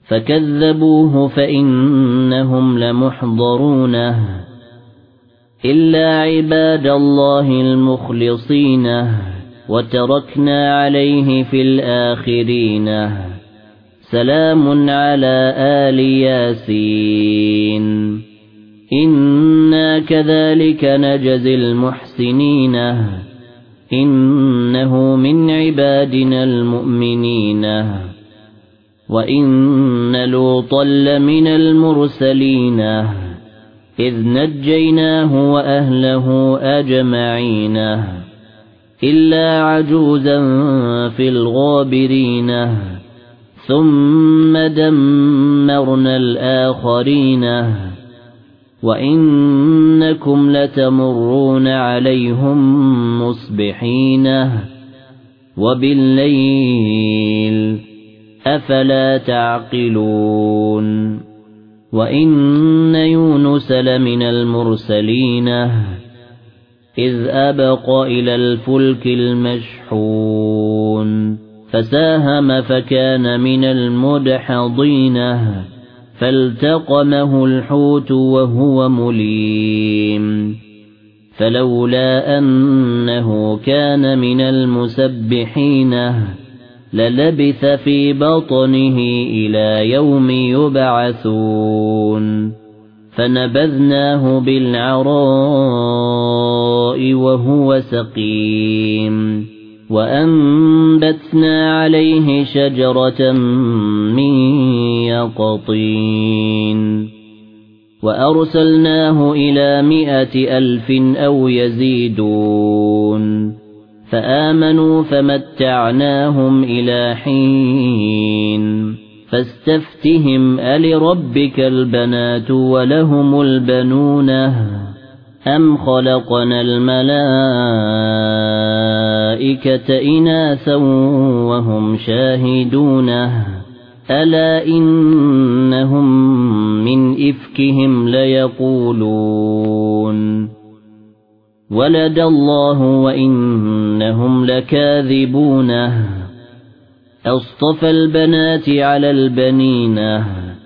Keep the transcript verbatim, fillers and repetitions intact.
فكذبوه فإنهم لمحضرون إلا عباد الله المخلصين وتركنا عليه في الآخرين سلام على آل ياسين إنا كذلك نجزي المحسنين إنه من عبادنا المؤمنين وإن لوطا لمن المرسلين إذ نجيناه وأهله أجمعين إلا عجوزا في الغابرين ثم دمرنا الآخرين وإنكم لتمرون عليهم مصبحين وبالليل أفلا تعقلون وإن يونس لمن المرسلين إذ أبق إلى الفلك المشحون فساهم فكان من المدحضين فالتقمه الحوت وهو مليم فلولا أنه كان من المسبحين للبث في بطنه إلى يوم يبعثون فنبذناه بالعراء وهو سقيم وأنبتنا عليه شجرة من يقطين وأرسلناه إلى مائة ألف أو يزيدون فآمنوا فمتعناهم إلى حين فاستفتهم ألربك البنات ولهم البنون أم خلقنا الملائكة إناثا وهم شاهدون ألا إنهم من إفكهم ليقولون ولد الله وإنهم لكاذبون أصطفى البنات على البنين